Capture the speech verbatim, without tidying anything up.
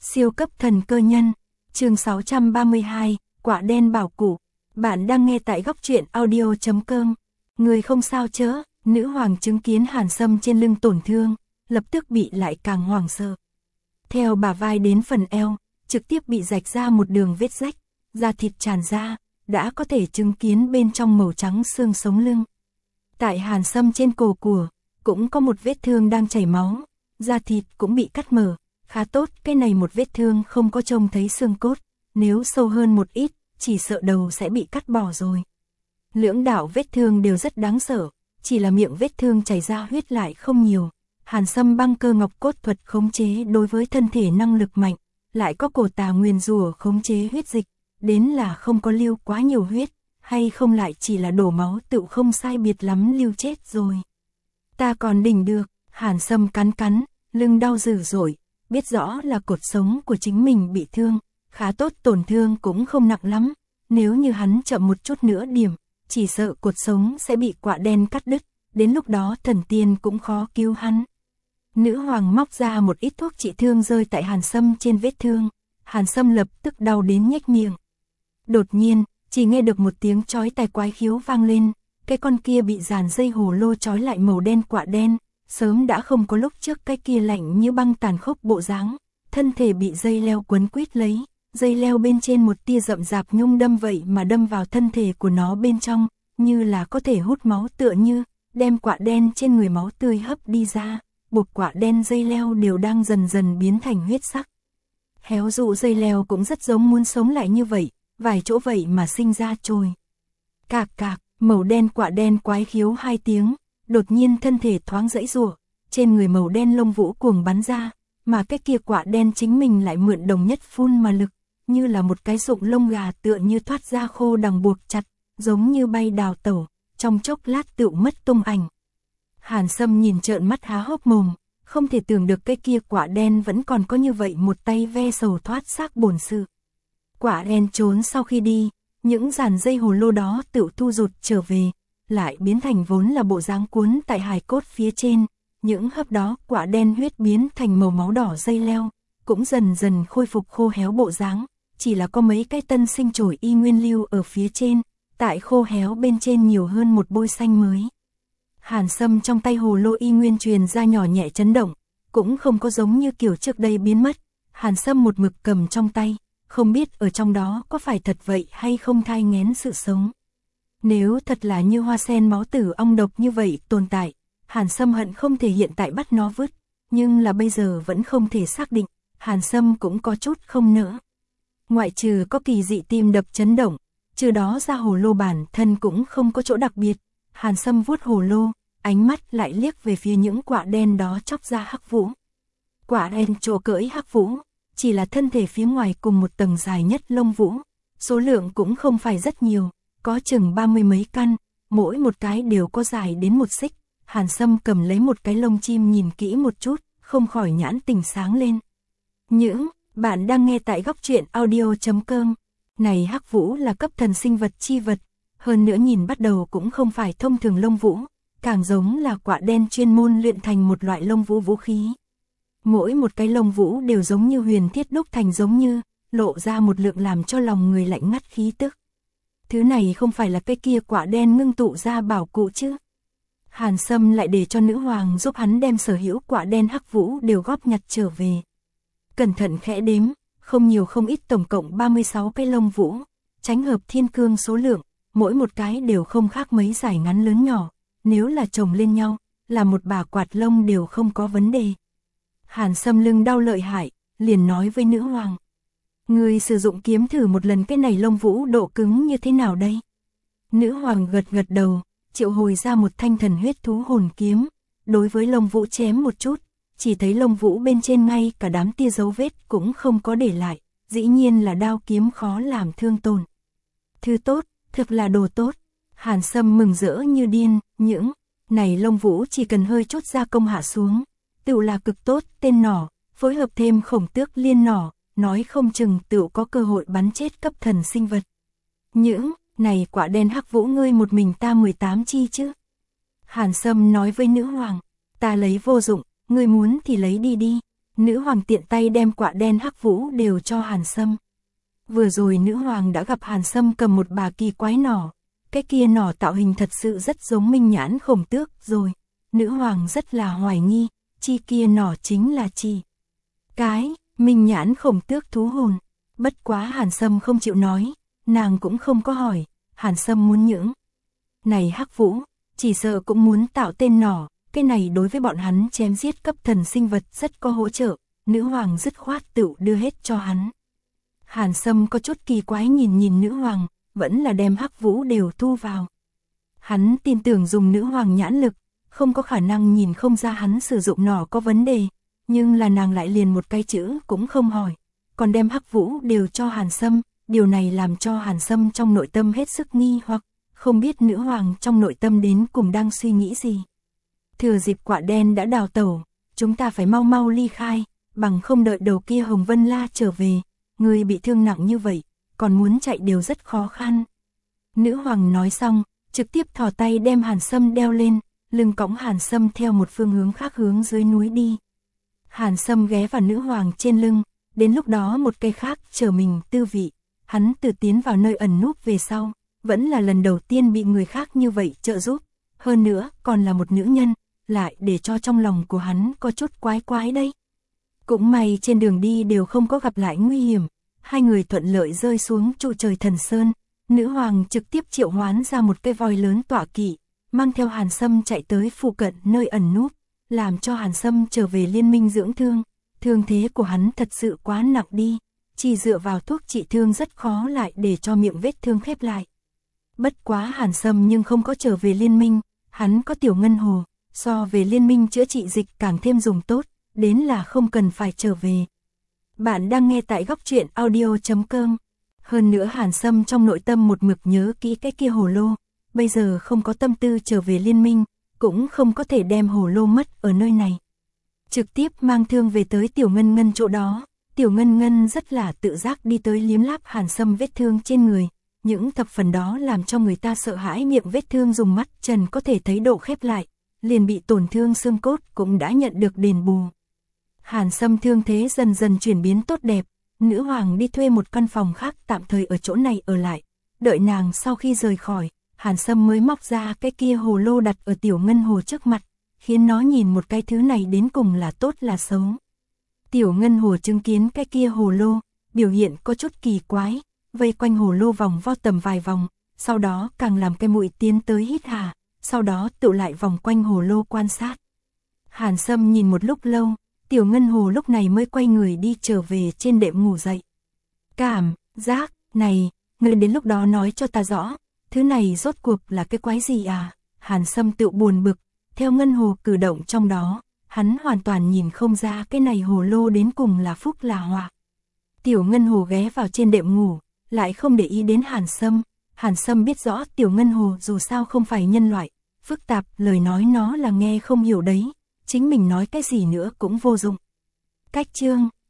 Siêu cấp thần cơ nhân, chương sáu trăm ba mươi hai, quả đen bảo cụ. Bạn đang nghe tại góc truyện audio chấm com. Người không sao chớ, nữ hoàng chứng kiến Hàn Sâm trên lưng tổn thương, lập tức bị lại càng hoảng sợ. Theo bả vai đến phần eo, trực tiếp bị rạch ra một đường vết rách, da thịt tràn ra, đã có thể chứng kiến bên trong màu trắng xương sống lưng. Tại Hàn Sâm trên cổ của, cũng có một vết thương đang chảy máu, da thịt cũng bị cắt mở. Khá tốt, cái này một vết thương không có trông thấy xương cốt, nếu sâu hơn một ít, chỉ sợ đầu sẽ bị cắt bỏ rồi. Lưỡng đạo vết thương đều rất đáng sợ, chỉ là miệng vết thương chảy ra huyết lại không nhiều. Hàn Sâm băng cơ ngọc cốt thuật khống chế đối với thân thể năng lực mạnh, lại có cổ tà nguyền rủa khống chế huyết dịch, đến là không có lưu quá nhiều huyết, hay không lại chỉ là đổ máu tự không sai biệt lắm lưu chết rồi. Ta còn đỉnh được, Hàn Sâm cắn cắn, lưng đau dữ dội. Biết rõ là cột sống của chính mình bị thương, khá tốt, tổn thương cũng không nặng lắm, nếu như hắn chậm một chút nữa điểm, chỉ sợ cột sống sẽ bị quạ đen cắt đứt, đến lúc đó thần tiên cũng khó cứu hắn. Nữ hoàng móc ra một ít thuốc trị thương rơi tại Hàn Sâm trên vết thương, Hàn Sâm lập tức đau đến nhếch miệng. Đột nhiên, chỉ nghe được một tiếng chói tai quái khiếu vang lên, cái con kia bị dàn dây hồ lô trói lại màu đen quạ đen. Sớm đã không có lúc trước cái kia lạnh như băng tàn khốc bộ dáng, thân thể bị dây leo quấn quýt lấy, dây leo bên trên một tia rậm rạp nhung đâm vậy mà đâm vào thân thể của nó bên trong, như là có thể hút máu tựa như, đem quạ đen trên người máu tươi hấp đi ra, buộc quạ đen dây leo đều đang dần dần biến thành huyết sắc. Héo dụ dây leo cũng rất giống muốn sống lại như vậy, vài chỗ vậy mà sinh ra trồi. Cạc cạc, màu đen quạ đen quái khiếu hai tiếng. Đột nhiên thân thể thoáng giãy giụa, trên người màu đen lông vũ cuồng bắn ra, mà cái kia quạ đen chính mình lại mượn đồng nhất phun mà lực, như là một cái rụng lông gà tựa như thoát ra khô đằng buộc chặt, giống như bay đào tẩu, trong chốc lát tựu mất tung ảnh. Hàn Sâm nhìn trợn mắt há hốc mồm, không thể tưởng được cái kia quạ đen vẫn còn có như vậy một tay ve sầu thoát xác bổn sự. Quạ đen trốn sau khi đi, những dàn dây hồ lô đó tựu thu rụt trở về, lại biến thành vốn là bộ dáng cuốn tại hài cốt phía trên, những hấp đó quả đen huyết biến thành màu máu đỏ dây leo, cũng dần dần khôi phục khô héo bộ dáng, chỉ là có mấy cái tân sinh trổi y nguyên lưu ở phía trên, tại khô héo bên trên nhiều hơn một bôi xanh mới. Hàn Sâm trong tay hồ lô y nguyên truyền ra nhỏ nhẹ chấn động, cũng không có giống như kiểu trước đây biến mất, Hàn Sâm một mực cầm trong tay, không biết ở trong đó có phải thật vậy hay không thai nghén sự sống. Nếu thật là như hoa sen máu tử ong độc như vậy tồn tại, Hàn Sâm hận không thể hiện tại bắt nó vứt, nhưng là bây giờ vẫn không thể xác định, Hàn Sâm cũng có chút không nỡ. Ngoại trừ có kỳ dị tim đập chấn động, trừ đó ra hồ lô bản thân cũng không có chỗ đặc biệt, Hàn Sâm vuốt hồ lô, ánh mắt lại liếc về phía những quả đen đó chóc ra hắc vũ. Quả đen chỗ cưỡi hắc vũ, chỉ là thân thể phía ngoài cùng một tầng dài nhất lông vũ, số lượng cũng không phải rất nhiều. Có chừng ba mươi mấy căn, mỗi một cái đều có dài đến một xích. Hàn Sâm cầm lấy một cái lông chim nhìn kỹ một chút, không khỏi nhãn tình sáng lên. Những, bạn đang nghe tại góc truyện audio chấm com. Này hắc vũ là cấp thần sinh vật chi vật, hơn nữa nhìn bắt đầu cũng không phải thông thường lông vũ, càng giống là quạ đen chuyên môn luyện thành một loại lông vũ vũ khí. Mỗi một cái lông vũ đều giống như huyền thiết đúc thành giống như, lộ ra một lượng làm cho lòng người lạnh ngắt khí tức. Thứ này không phải là cái kia quả đen ngưng tụ ra bảo cụ chứ. Hàn Sâm lại để cho nữ hoàng giúp hắn đem sở hữu quả đen hắc vũ đều góp nhặt trở về. Cẩn thận khẽ đếm, không nhiều không ít, tổng cộng ba mươi sáu cái lông vũ, tránh hợp thiên cương số lượng, mỗi một cái đều không khác mấy dài ngắn lớn nhỏ, nếu là chồng lên nhau, là một bà quạt lông đều không có vấn đề. Hàn Sâm lưng đau lợi hại, liền nói với nữ hoàng. Người sử dụng kiếm thử một lần cái này lông vũ độ cứng như thế nào đây? Nữ hoàng gật gật đầu, triệu hồi ra một thanh thần huyết thú hồn kiếm, đối với lông vũ chém một chút, chỉ thấy lông vũ bên trên ngay cả đám tia dấu vết cũng không có để lại, dĩ nhiên là đao kiếm khó làm thương tổn. Thứ tốt, thực là đồ tốt. Hàn Sâm mừng rỡ như điên, những này lông vũ chỉ cần hơi chút gia công hạ xuống, tựu là cực tốt, tên nỏ, phối hợp thêm khổng tước liên nỏ. Nói không chừng tựu có cơ hội bắn chết cấp thần sinh vật. Những này quả đen hắc vũ ngươi một mình ta mười tám chi chứ? Hàn Sâm nói với nữ hoàng, ta lấy vô dụng, ngươi muốn thì lấy đi đi. Nữ hoàng tiện tay đem quả đen hắc vũ đều cho Hàn Sâm. Vừa rồi nữ hoàng đã gặp Hàn Sâm cầm một bà kỳ quái nỏ, cái kia nỏ tạo hình thật sự rất giống minh nhãn khổng tước rồi. Nữ hoàng rất là hoài nghi, chi kia nỏ chính là chi cái minh nhãn khổng tước thú hồn. Bất quá Hàn Sâm không chịu nói, nàng cũng không có hỏi. Hàn Sâm muốn những này hắc vũ, chỉ sợ cũng muốn tạo tên nỏ, cái này đối với bọn hắn chém giết cấp thần sinh vật rất có hỗ trợ. Nữ hoàng dứt khoát tự đưa hết cho hắn. Hàn Sâm có chút kỳ quái nhìn nhìn nữ hoàng, vẫn là đem hắc vũ đều thu vào. Hắn tin tưởng dùng nữ hoàng nhãn lực, không có khả năng nhìn không ra hắn sử dụng nỏ có vấn đề, nhưng là nàng lại liền một cái chữ cũng không hỏi, còn đem hắc vũ đều cho Hàn Sâm. Điều này làm cho Hàn Sâm trong nội tâm hết sức nghi hoặc, không biết nữ hoàng trong nội tâm đến cùng đang suy nghĩ gì. Thừa dịp quả đen đã đào tẩu, chúng ta phải mau mau ly khai, bằng không đợi đầu kia Hồng Vân La trở về, người bị thương nặng như vậy, còn muốn chạy đều rất khó khăn. Nữ hoàng nói xong, trực tiếp thò tay đem Hàn Sâm đeo lên, lưng cõng Hàn Sâm theo một phương hướng khác hướng dưới núi đi. Hàn Sâm ghé vào nữ hoàng trên lưng, đến lúc đó một cây khác chờ mình tư vị. Hắn từ tiến vào nơi ẩn núp về sau, vẫn là lần đầu tiên bị người khác như vậy trợ giúp, hơn nữa còn là một nữ nhân, lại để cho trong lòng của hắn có chút quái quái đây. Cũng may trên đường đi đều không có gặp lại nguy hiểm, hai người thuận lợi rơi xuống trụ trời thần sơn. Nữ hoàng trực tiếp triệu hoán ra một cây voi lớn tọa kỵ, mang theo Hàn Sâm chạy tới phụ cận nơi ẩn núp, làm cho Hàn Sâm trở về liên minh dưỡng thương. Thương thế của hắn thật sự quá nặng đi, chỉ dựa vào thuốc trị thương rất khó lại để cho miệng vết thương khép lại. Bất quá Hàn Sâm nhưng không có trở về liên minh, hắn có tiểu ngân hồ, so về liên minh chữa trị dịch càng thêm dùng tốt, đến là không cần phải trở về. Bạn đang nghe tại góc truyện audio chấm com. Hơn nữa Hàn Sâm trong nội tâm một mực nhớ kỹ cái kia hồ lô, bây giờ không có tâm tư trở về liên minh, cũng không có thể đem hồ lô mất ở nơi này. Trực tiếp mang thương về tới tiểu ngân ngân chỗ đó, tiểu ngân ngân rất là tự giác đi tới liếm láp Hàn Sâm vết thương trên người. Những thập phần đó làm cho người ta sợ hãi, miệng vết thương dùng mắt trần có thể thấy độ khép lại, liền bị tổn thương xương cốt cũng đã nhận được đền bù. Hàn Sâm thương thế dần dần chuyển biến tốt đẹp, nữ hoàng đi thuê một căn phòng khác tạm thời ở chỗ này ở lại. Đợi nàng sau khi rời khỏi, Hàn Sâm mới móc ra cái kia hồ lô đặt ở tiểu ngân hồ trước mặt, khiến nó nhìn một cái thứ này đến cùng là tốt là xấu. Tiểu ngân hồ chứng kiến cái kia hồ lô, biểu hiện có chút kỳ quái, vây quanh hồ lô vòng vo tầm vài vòng, sau đó càng làm cái mũi tiến tới hít hà, sau đó tự lại vòng quanh hồ lô quan sát. Hàn Sâm nhìn một lúc lâu, tiểu ngân hồ lúc này mới quay người đi trở về trên đệm ngủ dậy. Cảm giác này, người đến lúc đó nói cho ta rõ, thứ này rốt cuộc là cái quái gì à? Hàn Sâm tự buồn bực, theo ngân hồ cử động trong đó, hắn hoàn toàn nhìn không ra cái này hồ lô đến cùng là phúc là họa. Tiểu ngân hồ ghé vào trên đệm ngủ, lại không để ý đến Hàn Sâm. Hàn Sâm biết rõ tiểu ngân hồ dù sao không phải nhân loại, phức tạp lời nói nó là nghe không hiểu đấy, chính mình nói cái gì nữa cũng vô dụng. Cách chương